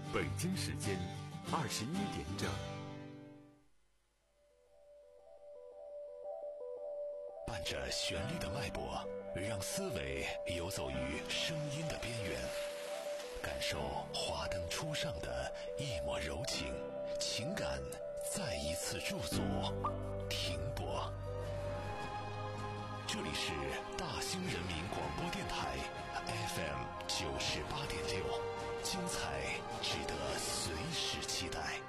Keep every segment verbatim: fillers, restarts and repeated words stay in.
北京时间二十一点整。 伴着旋律的脉搏，让思维游走于声音的边缘，感受华灯初上的一抹柔情，情感再一次驻足停泊。这里是大兴人民广播电台 F M 九十八点六，精彩值得随时期待。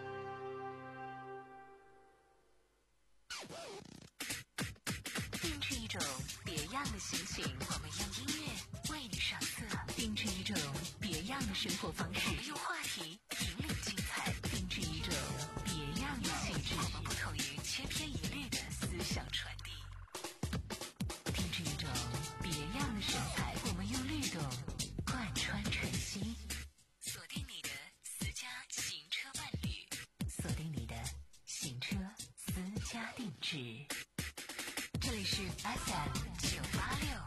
定制一种别样的心情，我们用音乐为你上色；定制一种别样的生活方式，我们用话题引领精彩；定制一种别样的气质，我们不同于千篇一律的思想传递；定制一种别样的神采，我们用律动贯穿晨曦。锁定你的私家行车伴侣，锁定你的行车私家定制。这里是 F M 九八六。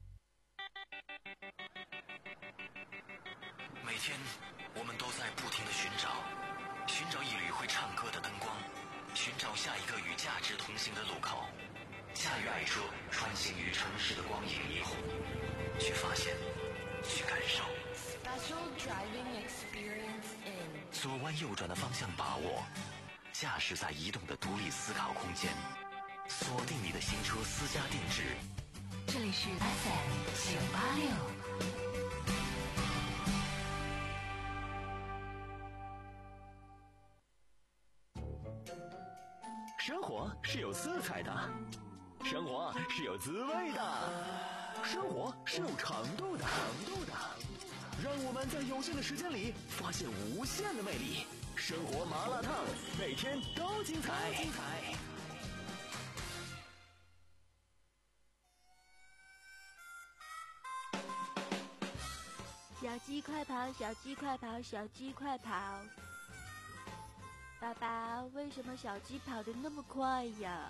每天我们都在不停地寻找，寻找一缕会唱歌的灯光，寻找下一个与价值同行的路口。驾驭爱车，穿行于城市的光影霓虹，去发现，去感受。 Special driving experience in 左弯右转的方向把握，驾驶在移动的独立思考空间。锁定你的新车私家定制， 这里是 F M 九八六。 生活是有色彩的，生活是有滋味的，生活是有长度的，长度的。让我们在有限的时间里发现无限的魅力。生活麻辣烫，每天都精彩。精彩。 小鸡快跑，小鸡快跑，小鸡快跑！爸爸，为什么小鸡跑得那么快呀？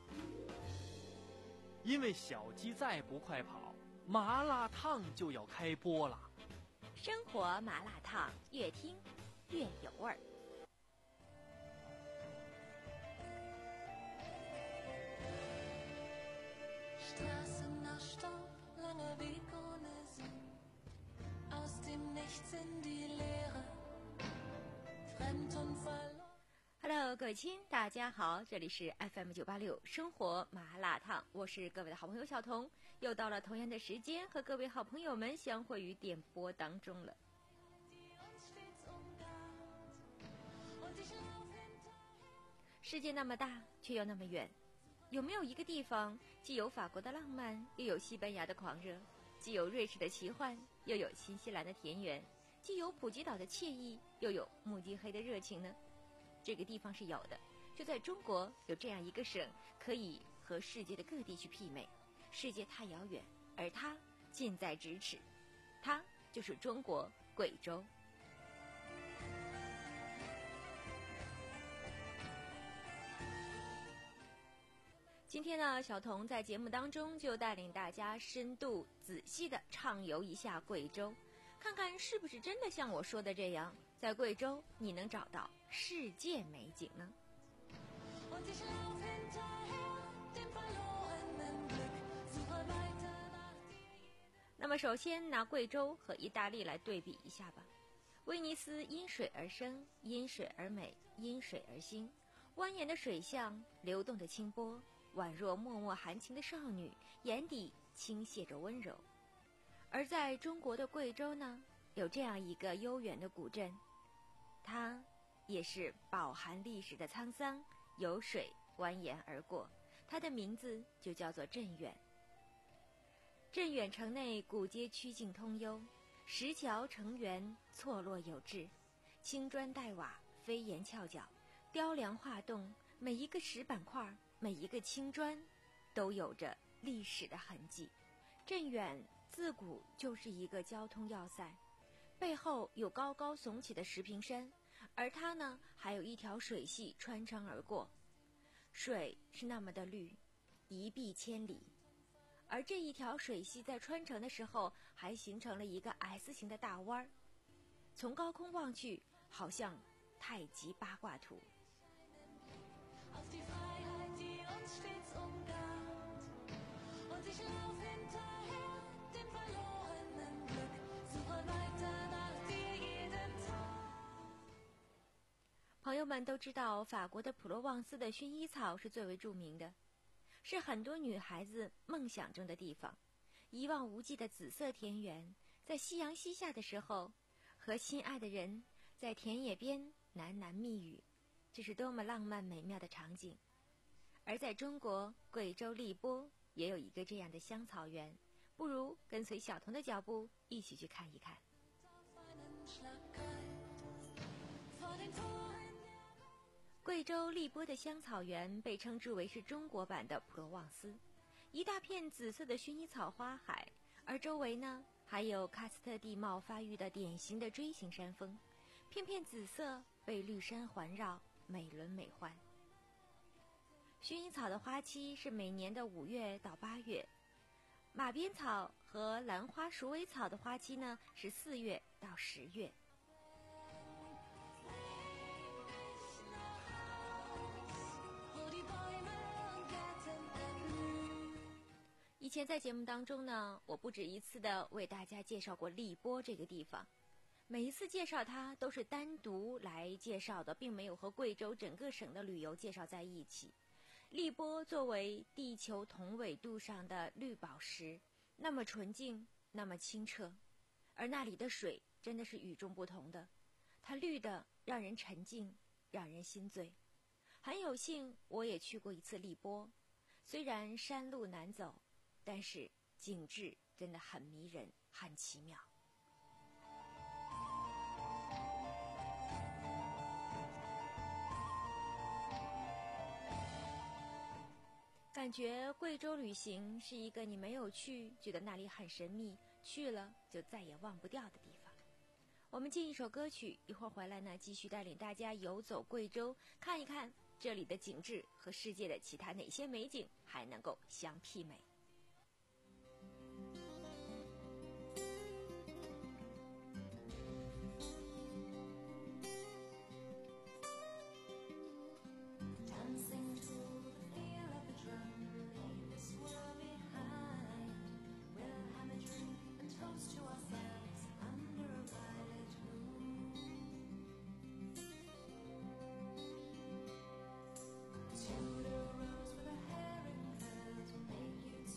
因为小鸡再不快跑，麻辣烫就要开播了。 生活麻辣烫，越听越有味儿。Hello， 各位亲，大家好，这里是 F M 九八六生活麻辣烫，我是各位的好朋友小彤，又到了同样的时间，和各位好朋友们相会于电波当中了。世界那么大，却又那么远，有没有一个地方既有法国的浪漫，又有西班牙的狂热，既有瑞士的奇幻，又有新西兰的田园，既有普吉岛的惬意，又有慕尼黑的热情呢？这个地方是有的，就在中国有这样一个省，可以和世界的各地去媲美。世界太遥远，而它近在咫尺，它就是中国贵州。今天呢，小彤在节目当中就带领大家深度仔细地畅游一下贵州，看看是不是真的像我说的这样，在贵州你能找到世界美景呢？那么首先拿贵州和意大利来对比一下吧。威尼斯因水而生，因水而美，因水而兴，蜿蜒的水巷，流动的清波，宛若脉脉含情的少女，眼底倾泻着温柔。而在中国的贵州呢，有这样一个悠远的古镇，它也是饱含历史的沧桑，有水蜿蜒而过，它的名字就叫做镇远。镇远城内古街曲径通幽，石桥成圆，错落有致，青砖黛瓦，飞檐翘角，雕梁画栋，每一个石板块，每一个青砖都有着历史的痕迹。镇远自古就是一个交通要塞，背后有高高耸起的石屏山，而它呢还有一条水系穿城而过，水是那么的绿，一碧千里。而这一条水系在穿城的时候还形成了一个 S 型的大弯儿， 从高空望去，好像太极八卦图。朋友们都知道，法国的普罗旺斯的薰衣草是最为著名的，是很多女孩子梦想中的地方。一望无际的紫色田园，在夕阳西下的时候，和心爱的人在田野边喃喃密语，这是多么浪漫美妙的场景。而在中国贵州荔波也有一个这样的香草园，不如跟随小童的脚步一起去看一看。贵州荔波的香草园被称之为是中国版的普罗旺斯，一大片紫色的薰衣草花海，而周围呢还有喀斯特地貌发育的典型的锥形山峰，片片紫色被绿山环绕，美轮美奂。薰衣草的花期是每年的五月到八月，马鞭草和兰花鼠尾草的花期呢是四月到十月。以前在节目当中呢，我不止一次的为大家介绍过荔波这个地方，每一次介绍它都是单独来介绍的，并没有和贵州整个省的旅游介绍在一起。荔波作为地球同纬度上的绿宝石，那么纯净，那么清澈，而那里的水真的是与众不同的，它绿的让人沉静，让人心醉。很有幸我也去过一次荔波，虽然山路难走，但是景致真的很迷人，很奇妙。感觉贵州旅行是一个你没有去觉得那里很神秘，去了就再也忘不掉的地方。我们进一首歌曲，一会儿回来呢，继续带领大家游走贵州，看一看这里的景致和世界的其他哪些美景还能够相媲美。 Tudor rose with her hair in curls will make you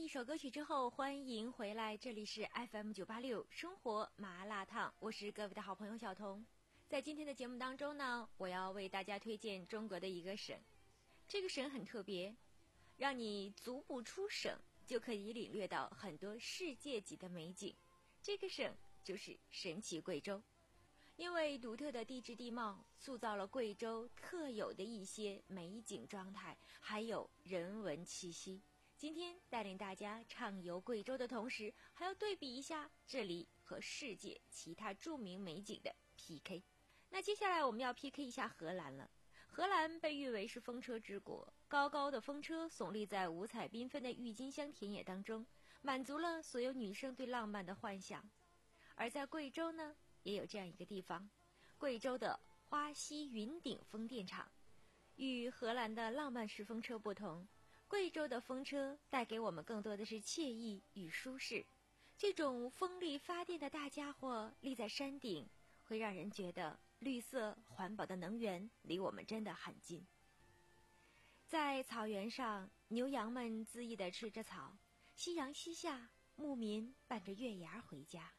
一首歌曲之后，欢迎回来，这里是 F M 九八六生活麻辣烫，我是各位的好朋友小彤。在今天的节目当中呢，我要为大家推荐中国的一个省，这个省很特别，让你足不出省就可以领略到很多世界级的美景。这个省就是神奇贵州，因为独特的地质地貌塑造了贵州特有的一些美景状态，还有人文气息。今天带领大家畅游贵州的同时，还要对比一下这里和世界其他著名美景的 P K。 那接下来我们要 P K 一下荷兰了。荷兰被誉为是风车之国，高高的风车耸立在五彩缤纷的郁金香田野当中，满足了所有女生对浪漫的幻想。而在贵州呢，也有这样一个地方，贵州的花溪云顶风电场。与荷兰的浪漫式风车不同，贵州的风车带给我们更多的是惬意与舒适。这种风力发电的大家伙立在山顶，会让人觉得绿色环保的能源离我们真的很近。在草原上，牛羊们恣意地吃着草，夕阳西下，牧民伴着月牙回家。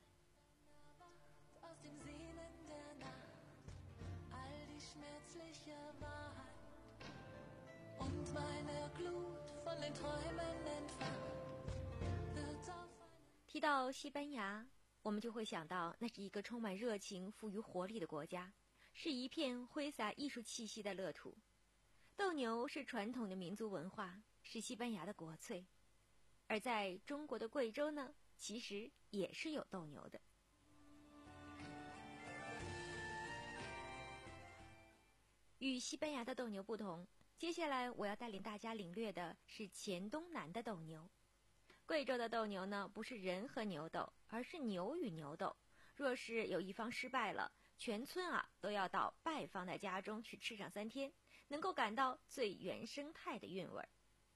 提到西班牙，我们就会想到那是一个充满热情、富于活力的国家，是一片挥洒艺术气息的乐土。斗牛是传统的民族文化，是西班牙的国粹。而在中国的贵州呢，其实也是有斗牛的。与西班牙的斗牛不同，接下来我要带领大家领略的是黔东南的斗牛。贵州的斗牛呢，不是人和牛斗，而是牛与牛斗。若是有一方失败了，全村啊都要到败方的家中去吃上三天，能够感到最原生态的韵味儿。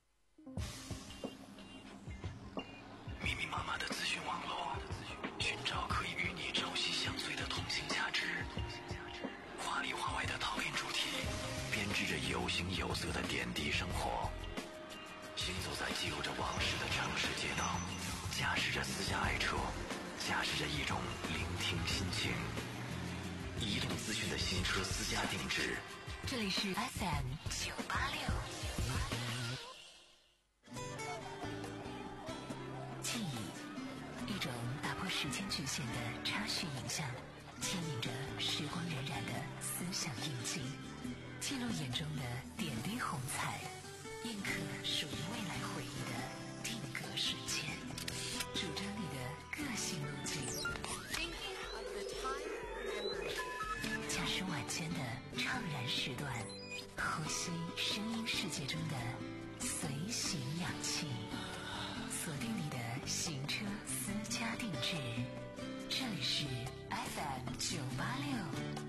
密密麻麻的资讯网络，寻找可以与你朝夕相随的通信价值。华里华外的讨论主题，编织着有形有色的点滴生活。行走在记录着往事的城市街道，驾驶着私家爱车，驾驶着一种聆听心情。移动资讯的新车私家定制， 这里是 F M 九八六。记忆，一种打破时间局限的插叙影像，牵引着时光荏苒的思想印记，记录眼中的点滴红彩，印刻属于未来回忆的定格瞬间，主张你的个性路径。驾驶晚间的怅然时段，呼吸声音世界中的随行氧气，锁定你的行车私家定制，这里是 F M 九八六。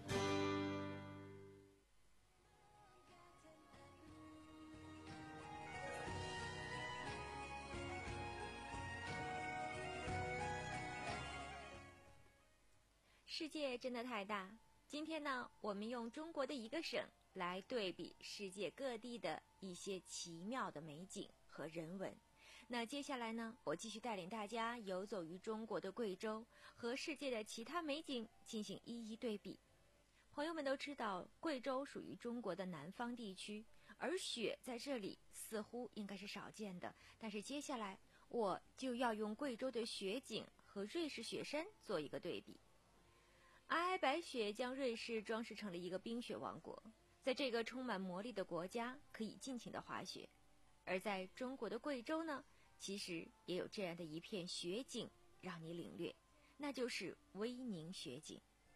世界真的太大，今天呢，我们用中国的一个省来对比世界各地的一些奇妙的美景和人文。那接下来呢，我继续带领大家游走于中国的贵州，和世界的其他美景进行一一对比。朋友们都知道，贵州属于中国的南方地区，而雪在这里似乎应该是少见的。但是接下来，我就要用贵州的雪景和瑞士雪山做一个对比。皑皑白雪将瑞士装饰成了一个冰雪王国，在这个充满魔力的国家，可以尽情的滑雪。而在中国的贵州呢，其实也有这样的一片雪景让你领略，那就是威宁雪景。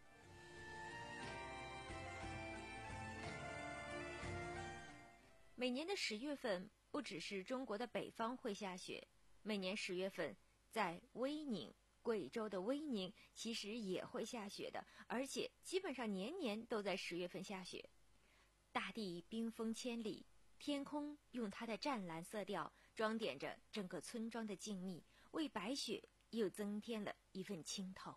每年的十月份，不只是中国的北方会下雪，每年十月份在威宁，贵州的威宁其实也会下雪的，而且基本上年年都在十月份下雪。大地冰封千里，天空用它的湛蓝色调装点着整个村庄的静谧，为白雪又增添了一份清透。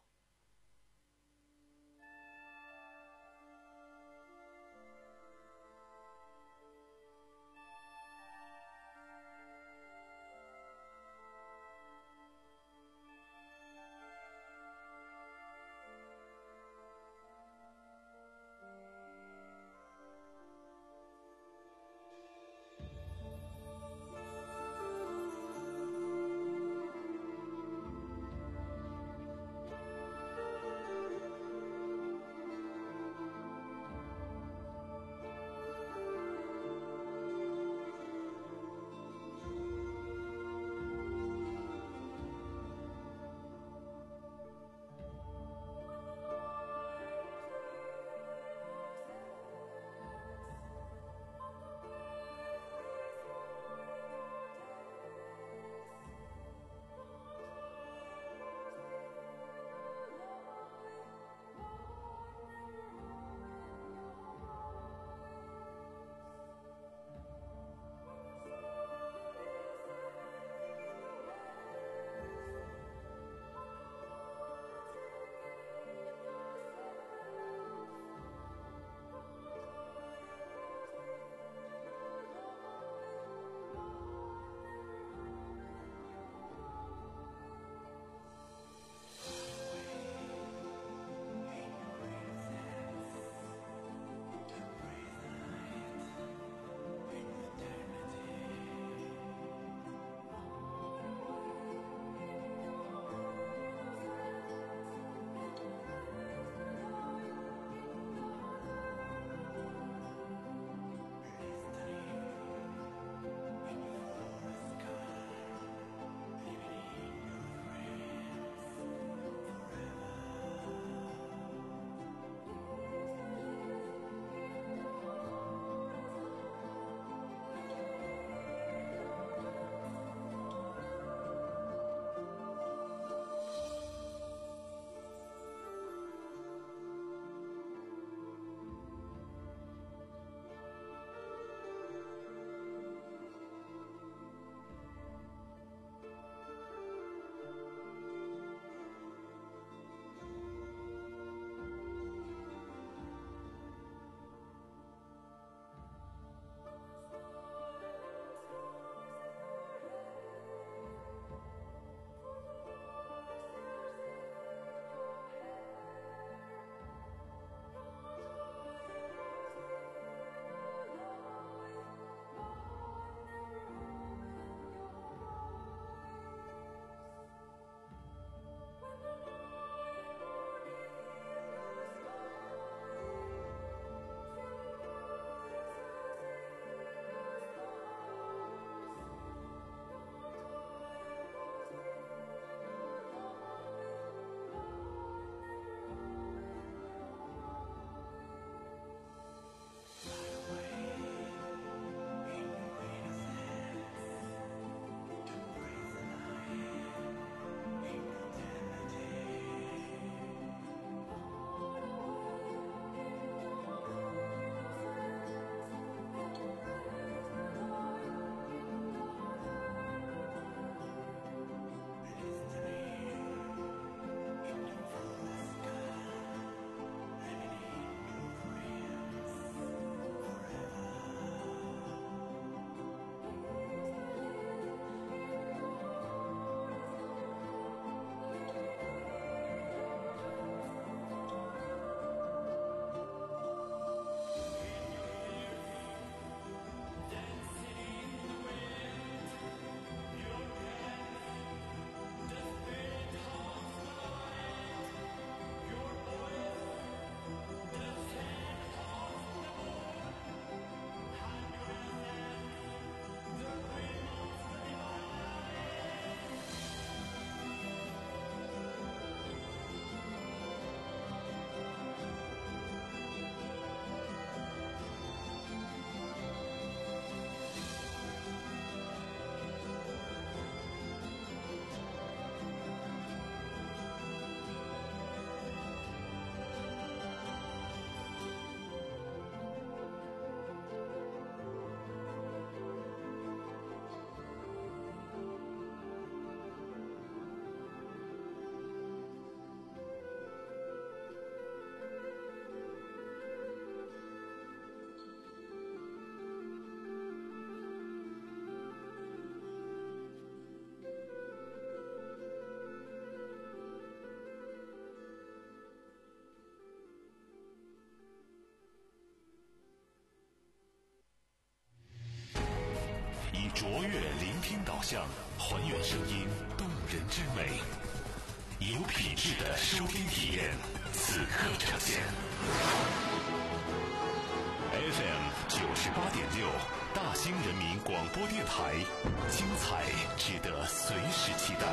卓越聆听导向，还原声音动人之美，有品质的收听体验，此刻呈现。F M 九十八点六，大兴人民广播电台，精彩值得随时期待。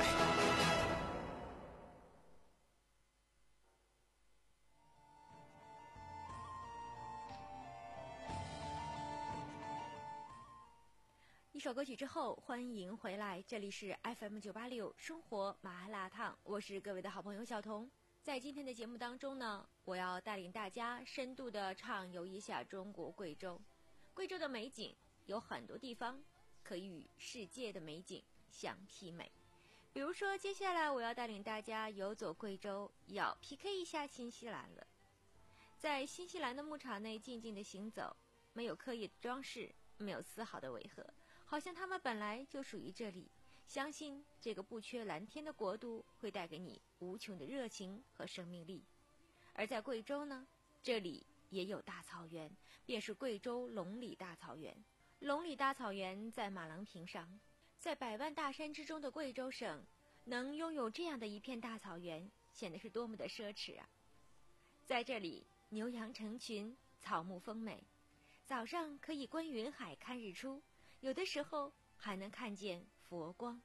一首歌曲之后，欢迎回来，这里是 F M 九八六生活麻辣烫，我是各位的好朋友小彤。在今天的节目当中呢，我要带领大家深度的畅游一下中国贵州。贵州的美景有很多地方可以与世界的美景相媲美，比如说接下来我要带领大家游走贵州，要 P K 一下新西兰了。在新西兰的牧场内静静的行走，没有刻意的装饰，没有丝毫的违和，好像他们本来就属于这里。相信这个不缺蓝天的国度会带给你无穷的热情和生命力。而在贵州呢，这里也有大草原，便是贵州龙里大草原。龙里大草原在马郎坪上，在百万大山之中的贵州省，能拥有这样的一片大草原，显得是多么的奢侈啊！在这里，牛羊成群，草木丰美，早上可以观云海看日出，有的时候还能看见佛光。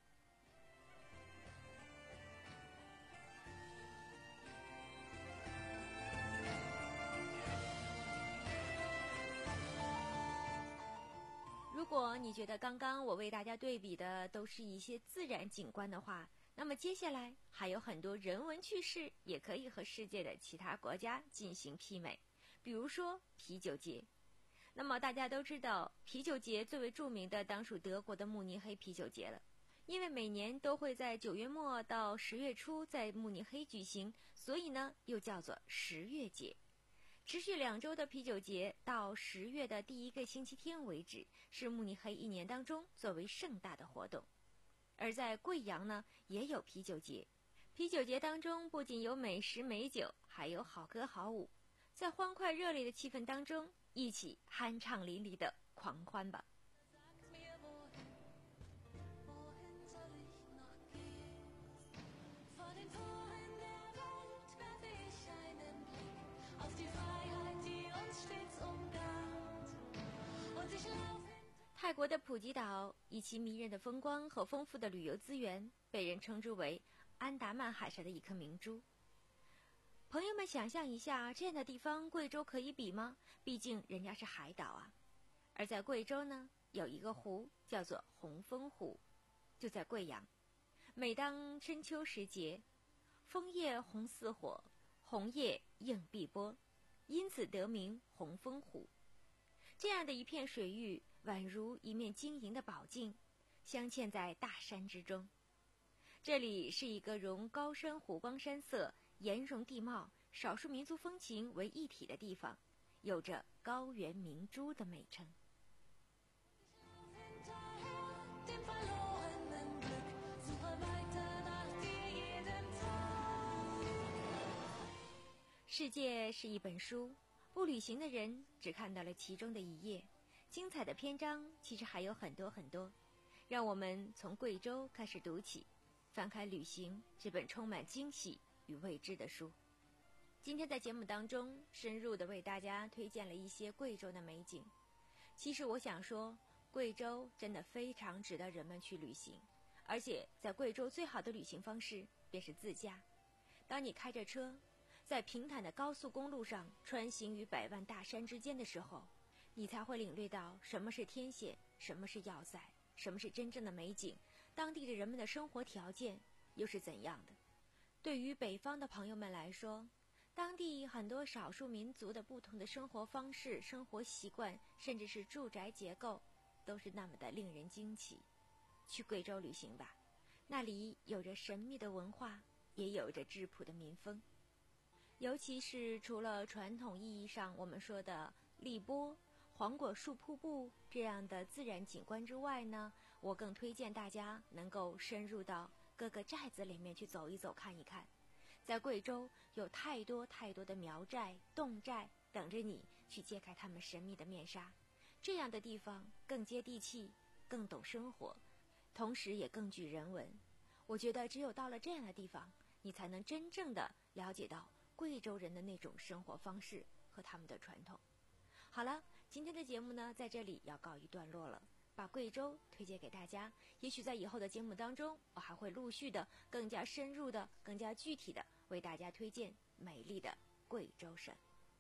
如果你觉得刚刚我为大家对比的都是一些自然景观的话，那么接下来还有很多人文趣事也可以和世界的其他国家进行媲美，比如说啤酒节。那么大家都知道，啤酒节最为著名的当属德国的慕尼黑啤酒节了。因为每年都会在九月末到十月初在慕尼黑举行，所以呢又叫做十月节。持续两周的啤酒节到十月的第一个星期天为止，是慕尼黑一年当中最为盛大的活动。而在贵阳呢也有啤酒节，啤酒节当中不仅有美食美酒，还有好歌好舞，在欢快热烈的气氛当中，一起酣畅淋漓的狂欢吧。泰国的普吉岛以其迷人的风光和丰富的旅游资源，被人称之为安达曼海上的一颗明珠。朋友们想象一下，这样的地方贵州可以比吗？毕竟人家是海岛啊。而在贵州呢，有一个湖叫做红枫湖，就在贵阳。每当深秋时节，枫叶红似火，红叶映碧波，因此得名红枫湖。这样的一片水域，宛如一面晶莹的宝镜，镶嵌在大山之中。这里是一个融高山湖光山色、岩溶地貌、少数民族风情为一体的地方，有着高原明珠的美称。世界是一本书，不旅行的人只看到了其中的一页，精彩的篇章其实还有很多很多。让我们从贵州开始读起，翻开旅行这本充满惊喜与未知的书。今天在节目当中深入地为大家推荐了一些贵州的美景。其实我想说，贵州真的非常值得人们去旅行，而且在贵州最好的旅行方式便是自驾。当你开着车在平坦的高速公路上穿行于百万大山之间的时候，你才会领略到什么是天险，什么是要塞，什么是真正的美景，当地的人们的生活条件又是怎样的。对于北方的朋友们来说，当地很多少数民族的不同的生活方式、生活习惯，甚至是住宅结构，都是那么的令人惊奇。去贵州旅行吧，那里有着神秘的文化，也有着质朴的民风。尤其是除了传统意义上我们说的荔波、黄果树瀑布这样的自然景观之外呢，我更推荐大家能够深入到各个寨子里面去走一走看一看。在贵州有太多太多的苗寨、侗寨等着你去揭开他们神秘的面纱，这样的地方更接地气， 更懂生活，同时也更具人文。我觉得只有到了这样的地方，你才能真正的了解到贵州人的那种生活方式和他们的传统。好了，今天的节目呢，在这里要告一段落了，把贵州推荐给大家。也许在以后的节目当中，我还会陆续的、更加深入的、更加具体的为大家推荐美丽的贵州省。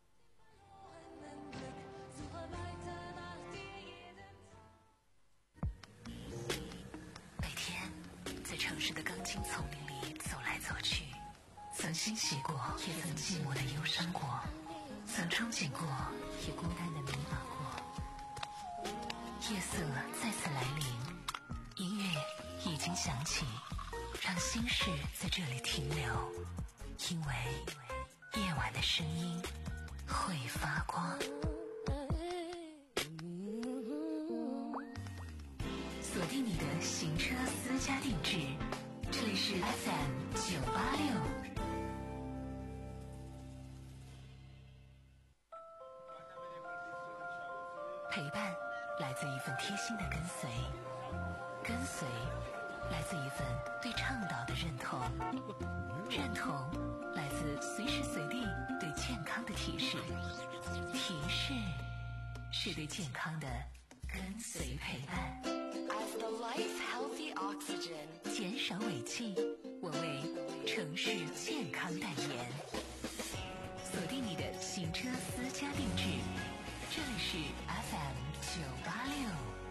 每天在城市的钢筋丛林里走来走去，曾欣喜过，也曾寂寞的忧伤过，曾憧憬过，也孤单的迷茫过。夜色再次来临，音乐已经响起，让心事在这里停留，因为夜晚的声音会发光。锁定你的行车私家定制，这里是 F M 九八六。陪伴来自一份贴心的跟随，跟随来自一份对倡导的认同，认同来自随时随地对健康的提示，提示是对健康的跟随陪伴。 As the life healthy oxygen， 减少尾气，我为城市健康代言。锁定你的行车私家定制，这里是 F M 九八六。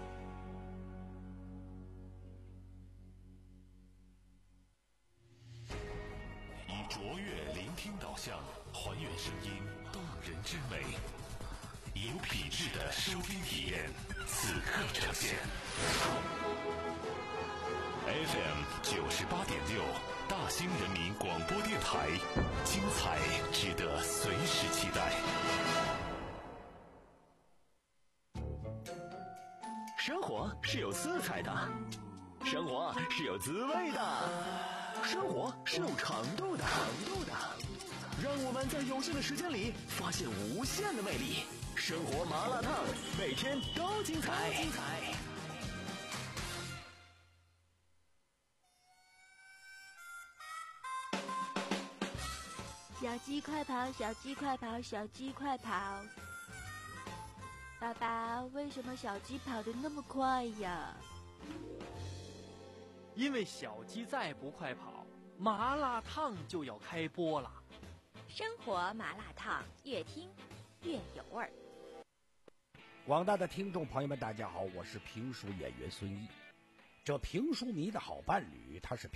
以卓越聆听导向，还原声音动人之美，有品质的收听体验，此刻呈现。F M 九十八点六，大兴人民广播电台，精彩值得随时期待。 生活是有色彩的，生活是有滋味的，生活是有长度的，长度的。让我们在有限的时间里发现无限的魅力。生活麻辣烫，每天都精彩。精彩。 小鸡快跑，小鸡快跑，小鸡快跑！爸爸，为什么小鸡跑得那么快呀？ 因为小鸡再不快跑，麻辣烫就要开播了。 生活麻辣烫，越听越有味儿。 广大的听众朋友们，大家好，我是评书演员孙毅。这评书迷的好伴侣，他是